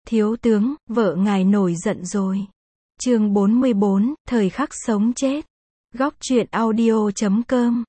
Thiếu tướng, vợ ngài nổi giận rồi. Chương 44, thời khắc sống chết. Góc truyện audio.com.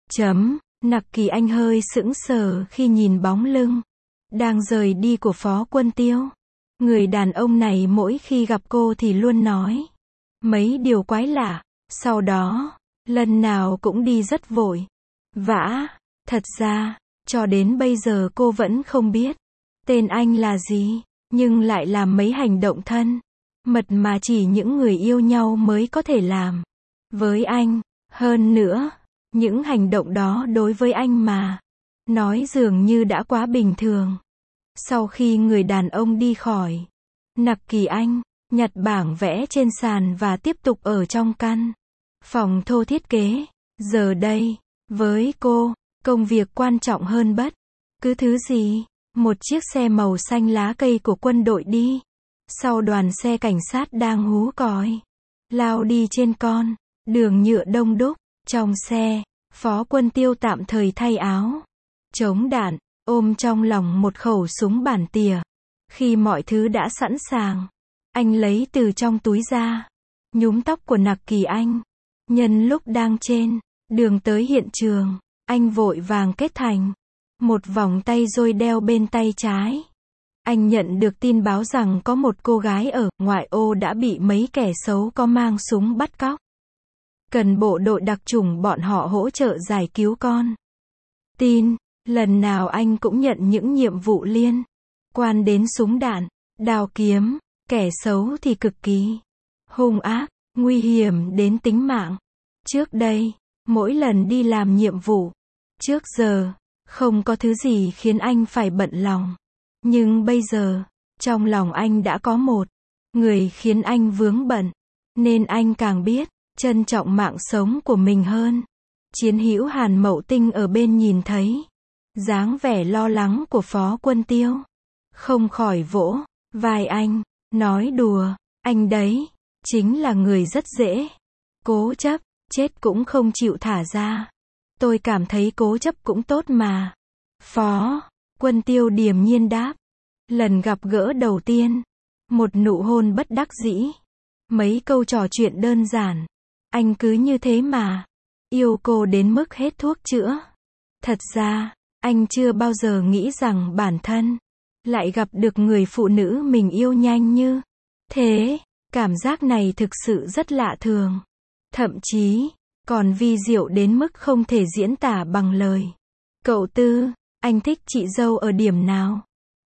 Nặc Kỳ Anh hơi sững sờ khi nhìn bóng lưng đang rời đi của Phó Quân Tiêu. Người đàn ông này mỗi khi gặp cô thì luôn nói mấy điều quái lạ, sau đó, lần nào cũng đi rất vội vã. Thật ra, cho đến bây giờ cô vẫn không biết tên anh là gì, nhưng lại làm mấy hành động thân mật mà chỉ những người yêu nhau mới có thể làm với anh. Hơn nữa, những hành động đó đối với anh mà nói dường như đã quá bình thường. Sau khi người đàn ông đi khỏi, Nặc Kỳ Anh nhặt bảng vẽ trên sàn và tiếp tục ở trong căn phòng thô thiết kế. Giờ đây, với cô, công việc quan trọng hơn bất cứ thứ gì. Một chiếc xe màu xanh lá cây của quân đội đi sau đoàn xe cảnh sát đang hú còi lao đi trên con đường nhựa đông đúc. Trong xe, Phó Quân Tiêu tạm thời thay áo chống đạn, ôm trong lòng một khẩu súng bản tỉa. Khi mọi thứ đã sẵn sàng, anh lấy từ trong túi ra nhúm tóc của Nặc Kỳ Anh. Nhân lúc đang trên đường tới hiện trường, anh vội vàng kết thành một vòng tay rồi đeo bên tay trái. Anh nhận được tin báo rằng có một cô gái ở ngoại ô đã bị mấy kẻ xấu có mang súng bắt cóc. Cần bộ đội đặc chủng bọn họ hỗ trợ giải cứu con tin. Lần nào anh cũng nhận những nhiệm vụ liên quan đến súng đạn, đao kiếm. Kẻ xấu thì cực kỳ hung ác, nguy hiểm đến tính mạng. Trước đây, mỗi lần đi làm nhiệm vụ, trước giờ, không có thứ gì khiến anh phải bận lòng. Nhưng bây giờ, trong lòng anh đã có một người khiến anh vướng bận, nên anh càng biết trân trọng mạng sống của mình hơn. Chiến hữu Hàn Mậu Tinh ở bên nhìn thấy dáng vẻ lo lắng của Phó Quân Tiêu, không khỏi vỗ vai anh, nói đùa, anh đấy, chính là người rất dễ cố chấp, chết cũng không chịu thả ra. Tôi cảm thấy cố chấp cũng tốt mà. Phó Quân Tiêu điềm nhiên đáp. Lần gặp gỡ đầu tiên, một nụ hôn bất đắc dĩ, mấy câu trò chuyện đơn giản, anh cứ như thế mà yêu cô đến mức hết thuốc chữa. Thật ra, anh chưa bao giờ nghĩ rằng bản thân lại gặp được người phụ nữ mình yêu nhanh như thế. Cảm giác này thực sự rất lạ thường, thậm chí còn vi diệu đến mức không thể diễn tả bằng lời. Cậu Tư, anh thích chị dâu ở điểm nào?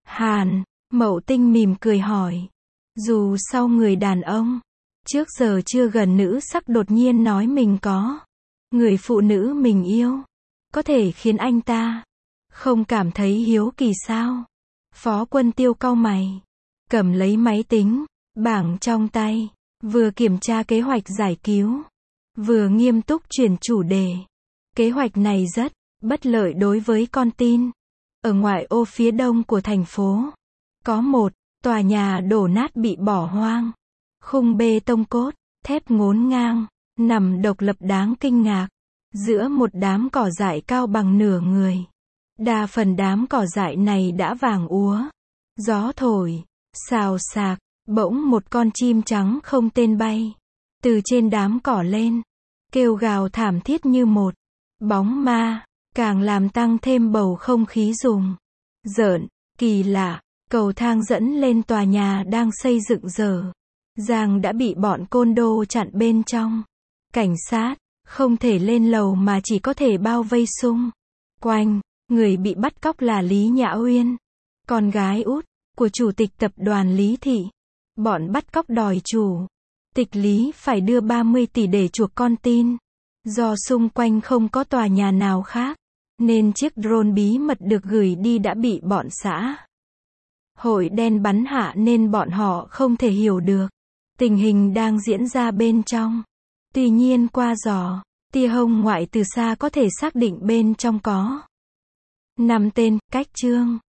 Hàn Mậu Tinh mỉm cười hỏi. Dù sao người đàn ông trước giờ chưa gần nữ sắc đột nhiên nói mình có người phụ nữ mình yêu, có thể khiến anh ta không cảm thấy hiếu kỳ sao? Phó Quân Tiêu cau mày, cầm lấy máy tính bảng trong tay, vừa kiểm tra kế hoạch giải cứu, vừa nghiêm túc chuyển chủ đề. Kế hoạch này rất bất lợi đối với con tin. Ở ngoại ô phía đông của thành phố, có một tòa nhà đổ nát bị bỏ hoang. Khung bê tông cốt, thép ngổn ngang, nằm độc lập đáng kinh ngạc, giữa một đám cỏ dại cao bằng nửa người. Đa phần đám cỏ dại này đã vàng úa. Gió thổi, xào xạc, bỗng một con chim trắng không tên bay từ trên đám cỏ lên, kêu gào thảm thiết như một bóng ma, càng làm tăng thêm bầu không khí rùng rợn. Kỳ lạ, cầu thang dẫn lên tòa nhà đang xây dựng dở dàng đã bị bọn côn đồ chặn bên trong. Cảnh sát không thể lên lầu mà chỉ có thể bao vây xung quanh. Người bị bắt cóc là Lý Nhã Uyên, con gái út của chủ tịch tập đoàn Lý Thị. Bọn bắt cóc đòi chủ tịch Lý phải đưa 30 tỷ để chuộc con tin. Do xung quanh không có tòa nhà nào khác, nên chiếc drone bí mật được gửi đi đã bị bọn xã hội đen bắn hạ, nên bọn họ không thể hiểu được tình hình đang diễn ra bên trong. Tuy nhiên qua dò tia hồng ngoại từ xa có thể xác định bên trong có 5 tên. Cách chương